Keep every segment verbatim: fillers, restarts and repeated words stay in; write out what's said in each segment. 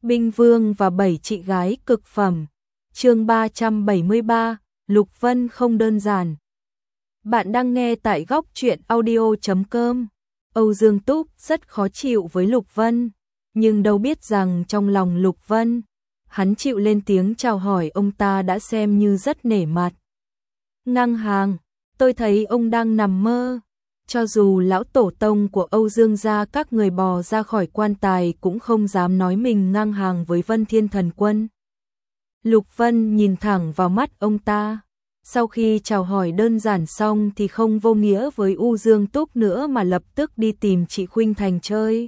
Binh Vương và bảy chị gái cực phẩm. Chương ba trăm bảy mươi ba, Lục Vân không đơn giản. Bạn đang nghe tại góc truyện audio chấm com. Âu Dương Túc rất khó chịu với Lục Vân, nhưng đâu biết rằng trong lòng Lục Vân, hắn chịu lên tiếng chào hỏi ông ta đã xem như rất nể mặt. Ngang hàng, tôi thấy ông đang nằm mơ. Cho dù lão tổ tông của Âu Dương gia các người bò ra khỏi quan tài cũng không dám nói mình ngang hàng với Vân Thiên Thần Quân. Lục Vân nhìn thẳng vào mắt ông ta. Sau khi chào hỏi đơn giản xong thì không vô nghĩa với Âu Dương Túc nữa mà lập tức đi tìm chị Khuynh Thành chơi.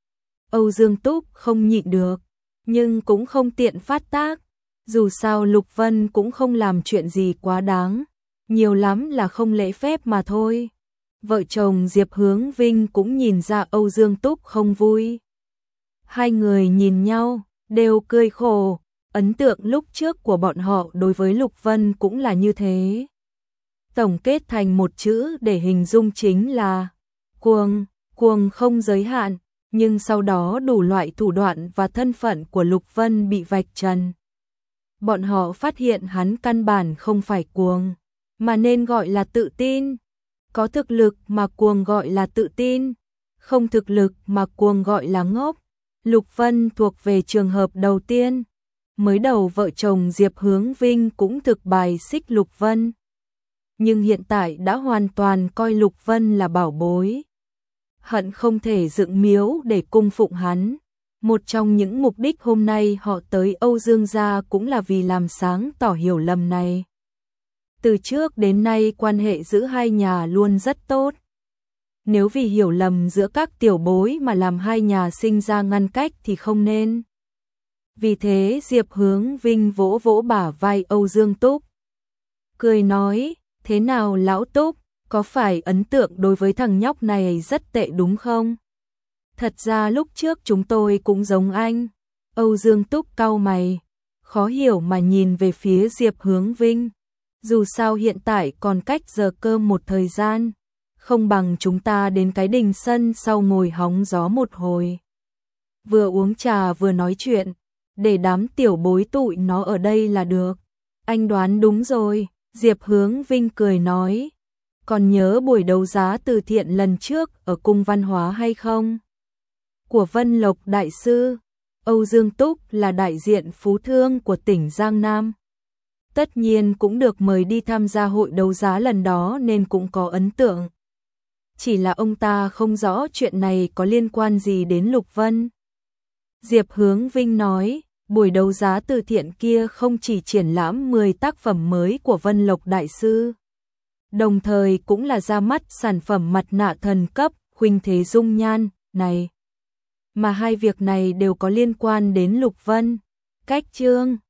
Âu Dương Túc không nhịn được, nhưng cũng không tiện phát tác. Dù sao Lục Vân cũng không làm chuyện gì quá đáng, nhiều lắm là không lễ phép mà thôi. Vợ chồng Diệp Hướng Vinh cũng nhìn ra Âu Dương Túc không vui. Hai người nhìn nhau, đều cười khổ. Ấn tượng lúc trước của bọn họ đối với Lục Vân cũng là như thế. Tổng kết thành một chữ để hình dung chính là cuồng, cuồng không giới hạn, nhưng sau đó đủ loại thủ đoạn và thân phận của Lục Vân bị vạch trần. Bọn họ phát hiện hắn căn bản không phải cuồng, mà nên gọi là tự tin. Có thực lực mà cuồng gọi là tự tin, không thực lực mà cuồng gọi là ngốc. Lục Vân thuộc về trường hợp đầu tiên. Mới đầu vợ chồng Diệp Hướng Vinh cũng thực bài xích Lục Vân, nhưng hiện tại đã hoàn toàn coi Lục Vân là bảo bối. Hận không thể dựng miếu để cung phụng hắn. Một trong những mục đích hôm nay họ tới Âu Dương gia cũng là vì làm sáng tỏ hiểu lầm này. Từ trước đến nay quan hệ giữa hai nhà luôn rất tốt. Nếu vì hiểu lầm giữa các tiểu bối mà làm hai nhà sinh ra ngăn cách thì không nên. Vì thế Diệp Hướng Vinh vỗ vỗ bả vai Âu Dương Túc, cười nói, thế nào lão Túc, có phải ấn tượng đối với thằng nhóc này rất tệ đúng không? Thật ra lúc trước chúng tôi cũng giống anh. Âu Dương Túc cau mày, khó hiểu mà nhìn về phía Diệp Hướng Vinh. Dù sao hiện tại còn cách giờ cơm một thời gian, không bằng chúng ta đến cái đình sân sau ngồi hóng gió một hồi. Vừa uống trà vừa nói chuyện, để đám tiểu bối tụi nó ở đây là được. Anh đoán đúng rồi, Diệp Hướng Vinh cười nói. Còn nhớ buổi đấu giá từ thiện lần trước ở cung văn hóa hay không? Của Vân Lộc Đại Sư, Âu Dương Túc là đại diện phú thương của tỉnh Giang Nam. Tất nhiên cũng được mời đi tham gia hội đấu giá lần đó nên cũng có ấn tượng. Chỉ là ông ta không rõ chuyện này có liên quan gì đến Lục Vân. Diệp Hướng Vinh nói, buổi đấu giá từ thiện kia không chỉ triển lãm mười tác phẩm mới của Vân Lộc Đại Sư, đồng thời cũng là ra mắt sản phẩm mặt nạ thần cấp Khuynh Thế Dung Nhan này. Mà hai việc này đều có liên quan đến Lục Vân. Cách chương